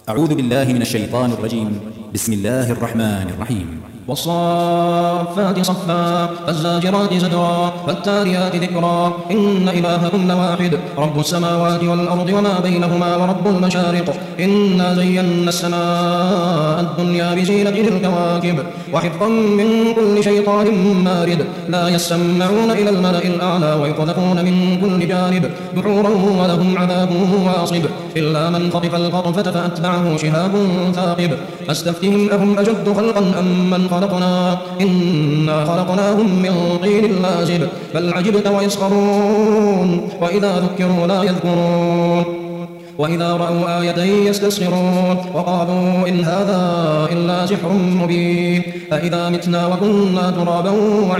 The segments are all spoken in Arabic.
أعوذ بالله من الشيطان الرجيم. بسم الله الرحمن الرحيم. والصافات صفا فالزاجرات زجرا فالتاليات ذكرا إن إلهكم لواحد رب السماوات والأرض وما بينهما ورب المشارق إنا زينا السماء الدنيا بزينة الكواكب وحفظا من كل شيطان مارد لا يسمعون إلى الملأ الأعلى ويقذفون من كل جانب دحورا ولهم عذاب واصب إلا من خطف الخطفة فأتبعه شهاب ثاقب فاستفتهم أهم أشد خلقا أم من خلقنا إنا خلقناهم من طين لازب بل عجبت ويسخرون وإذا ذكروا لا يذكرون وإذا رأوا آية يستسخرون وقالوا إن هذا إلا سحر مبين أإذا متنا وكنا ترابا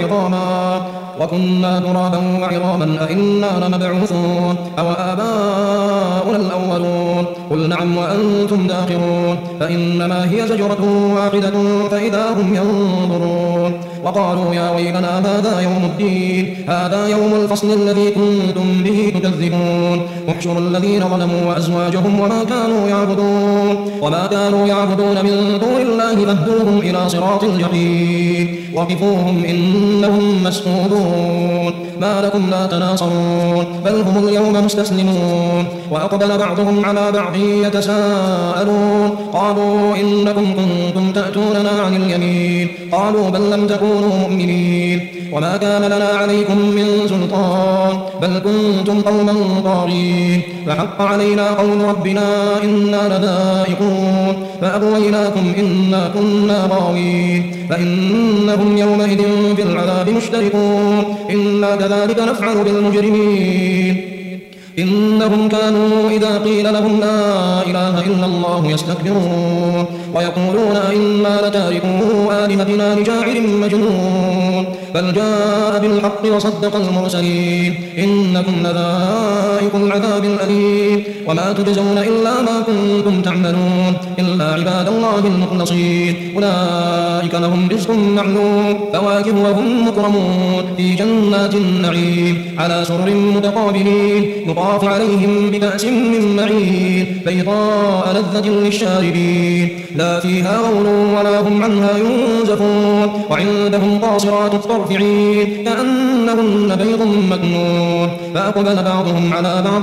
وعظاما أإنا لمبعوثون أو آباؤنا الأولون قل نعم وأنتم داخرون فإنما هي زجرة واحدة فإذا هم ينظرون وقالوا يا ويلنا هذا يوم الدين هذا يوم الفصل الذي كنتم به تكذبون احشروا الذين ظلموا وأزواجهم وما كانوا يعبدون من دون الله فاهدوهم إلى صراط الجحيم وقفوهم إنهم مسؤولون ما لكم لا تناصرون بل هم اليوم مستسلمون وأقبل بعضهم على بعض يتساءلون قالوا إنكم كنتم تأتوننا عن اليمين قالوا بل لم تكونوا مؤمنين وما كان لنا عليكم من سلطان بل كنتم قوما طاغين فحق علينا قول ربنا إنا لذائقون فأغويناكم إنا كنا غاوين فإنهم يومئذ في العذاب مشتركون إنا كذلك نفعل بالمجرمين إنهم كانوا إذا قيل لهم لا إله إلا الله يستكبرون ويقولون إنا لتاركو آلهتنا لشاعر مجنون بل جاء بالحق وصدق المرسلين إنكم لذائق العذاب الأليم وما تجزون إلا ما كنتم تعملون إلا عباد الله المخلصين أولئك لهم رزق معلوم فواكه وهم مكرمون في جنات النعيم على سرر متقابلين يطاف عليهم بكأس من معين بيضاء لذة للشاربين لا فيها غول ولا هم عنها ينزفون وعندهم قاصرات الطرف عين كأنهن بيض مكنون فأقبل بعضهم على بعض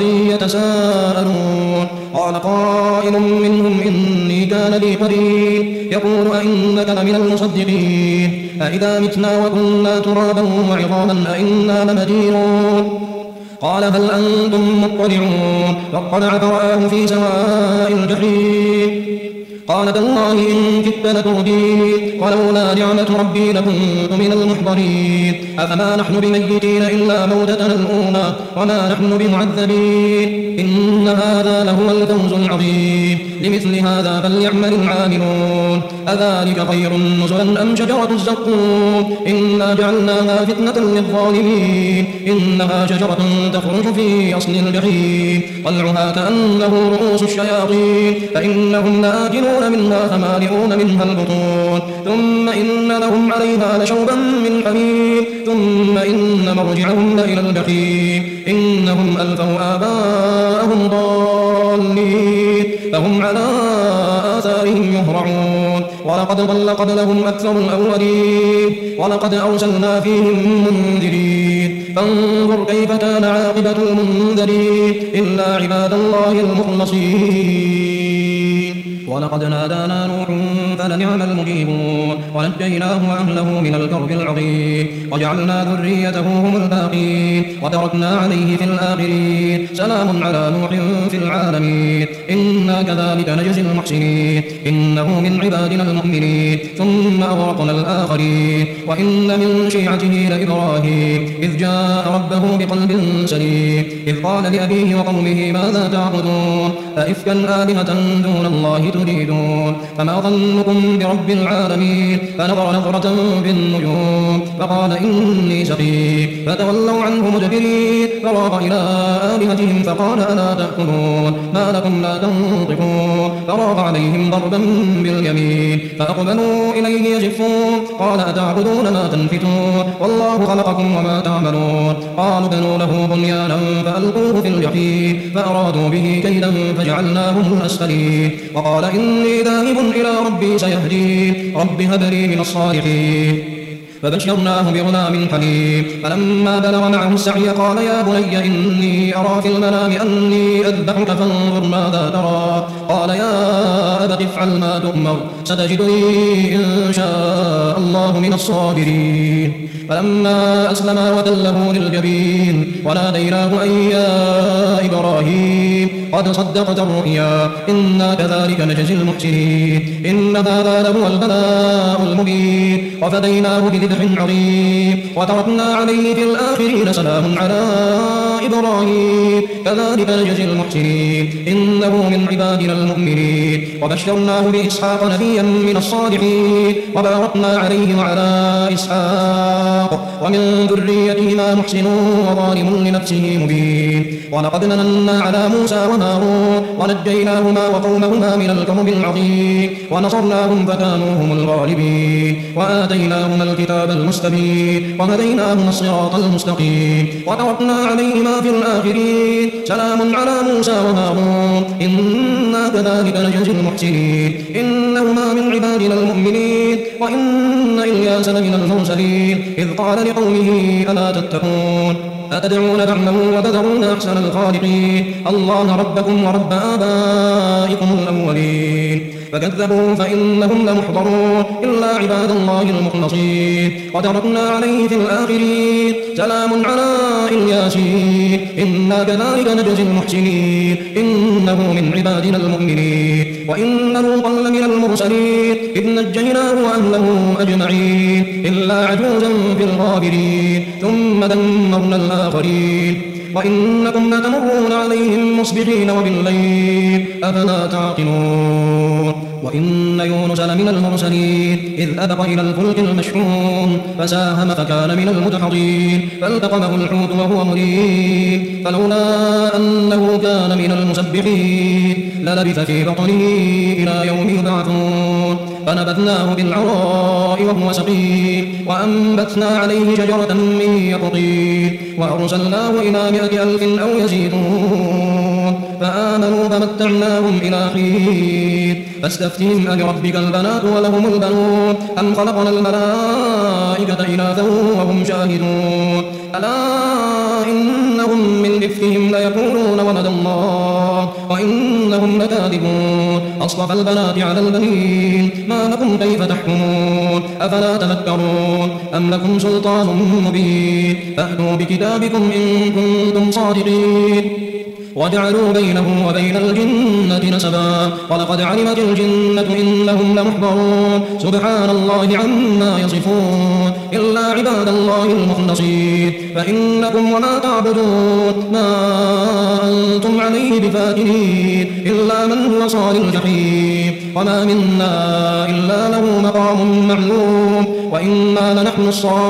يتساءلون قال قائل منهم إني كان لي قرين يقول أئنك لمن المصدقين أئذا متنا وكنا ترابا وعظاما أئنا لمدينون قال هل أنتم مطلعون فاطلع فرآه في سواء الجحيم قال تالله إن كدت لتردين ولولا نعمة ربي لكنت من المحضرين أفما نحن بميتين إلا موتتنا الأولى وما نحن بمعذبين إن هذا لهو الفوز العظيم لمثل هذا فليعمل العاملون أذلك خير نزلا أم شجرة الزقوم إنا جعلناها فتنة للظالمين إنها شجرة تخرج في أصل الجحيم طلعها كأنه رؤوس الشياطين فإنهم لآكلون منها فمالئون منها البطون ثم إن لهم عليها لشوبا من حميم ثم إن مرجعهم لإلى الجحيم إنهم ألفوا آباءهم ضالين فهم على آثارهم يهرعون ولقد ضل قبلهم أكثر الأولين ولقد أرسلنا فيهم منذرين فانظر كيف كان عاقبة المنذرين إلا عباد الله المخلصين ولقد نادانا نوح فلنعم المجيبون ونجيناه وأهله من الكرب العظيم وجعلنا ذريته هم الباقين وتركنا عليه في الآخرين سلام على نوح في العالمين إنا كذلك نجزي المحسنين إنه من عبادنا المؤمنين ثم أغرقنا الآخرين وإن من شيعته لإبراهيم إذ جاء ربه بقلب سليم إذ قال لأبيه وقومه ماذا تعبدون أئفكا آلهة دون الله تريدون فما ظنكم برب العالمين فنظر نظرة بالنجوم فقال إني سقيم فتولوا عنه مدبرين فراغ إلى آلهتهم فقال ألا تأكلون ما لكم لا تنطقون فراغ عليهم ضربا باليمين فأقبلوا إليه يزفون قال أتعبدون ما تنفتون والله خلقكم وما تعملون قالوا بنوا له بنيانا فألقوه في الجحيم فأرادوا به كيدا فجعلناهم الأسفلين وقال إني ذاهب إلى ربي سيهدين رب هب لي من الصالحين فبشرناه بغلام حليم فلما بلغ معه السعي قال يا بني إني أرى في المنام أني أذبحك فانظر ماذا ترى قال يا أبت افعل ما تؤمر ستجدني إن شاء الله من الصابرين فلما أسلما وتله للجبين وناديناه أن يا إبراهيم قد صدقت الرؤيا إنا كذلك نجزي المحسنين إن هذا لهو البلاء المبين وفديناه بذبح عظيم وتركنا عليه في الآخرين سلام على إبراهيم كذلك نجزي المحسنين إنه من عبادنا المؤمنين وبشرناه بإسحاق نبيا من الصالحين وباركنا عليه وعلى إسحاق ومن ذريتهما محسن وظالم لنفسه مبين ولقد مننا على موسى وهارون ونجيناهما وقومهما من الكرب العظيم ونصرناهم فكانوا هم الغالبين وآتيناهما الكتاب المستبين وهديناهما الصراط المستقيم وتركنا عليهما في الآخرين سلام على موسى وهارون إنا كذلك نجزي المحسنين إنهما من عبادنا المؤمنين وإن إلياس لمن المرسلين إذ قال لقومه ألا تتقون أتدعون بعلا وتذرون أحسن الخالقين الله ربكم ورب آبائكم الأولين فكذبوا فإنهم لمحضرون إلا عباد الله المخلصين وتركنا عليه في الآخرين سلام على الياسين إنا كذلك نجزي المحسنين إنه من عبادنا المؤمنين وإن لوطا لمن المرسلين إذ نجيناه وأهله أجمعين إلا عجوزا في الغابرين ثم دمرنا الآخرين وإنكم لتمرون عليهم مصبحين وبالليل أفلا تعقلون وإن يونس لمن المرسلين إذ أبق إلى الفلك المشحون فساهم فكان من المدحضين فالتقمه الحوت وهو مليم فلولا أنه كان من المسبحين للبث في بطنه إلى يوم يبعثون فنبذناه بالعراء وهو سقيم وأنبتنا عليه شجرة من يقطين وأرسلناه إلى 100,000 أو يزيدون فآمنوا فمتعناهم إلى حين فاستفتهم ألربك البنات ولهم البنون أم خلقنا الملائكة إناثا وهم شاهدون ألا إنهم من إفكهم ليقولون ولد الله وإنهم لكاذبون أصطفى البنات على البنين ما لكم كيف تحكمون أفلا تذكرون أم لكم سلطان مبين فأتوا بكتابكم إن كنتم صادقين وجعلوا بينه وبين الجنة نسبا ولقد علمت الجنة إنهم لمحضرون سبحان الله عما يصفون إلا عباد الله المخلصين فإنكم وما تعبدون ما أنتم عليه بفاتنين إلا من هو صال الجحيم وما منا إلا له مقام معلوم وإنا لنحن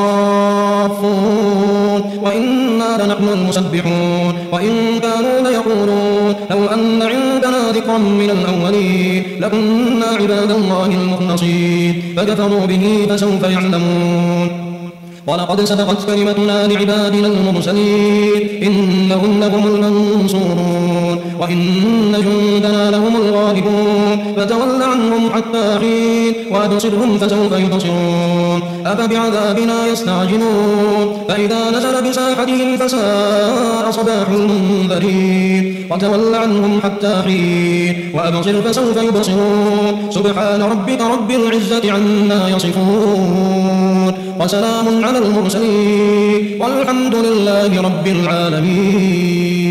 الصافون وإنا لنحن المسبحون وإن كانوا ليقولون لو أن عندنا ذكرا من الأولين لكنا عباد الله المخلصين فكفروا به فسوف يعلمون ولقد سبقت كلمتنا لعبادنا المرسلين إنهم لهم المنصورون وإن جندنا لهم الغالبون فتول عنهم حتى حين وأبصرهم فسوف يبصرون أفبعذابنا يستعجلون فإذا نزل بساحتهم فساء صباح المنذرين وتول عنهم حتى حين وأبصر فسوف يبصرون سبحان ربك رب العزة عما يصفون وسلام على المرسلين والحمد لله رب العالمين.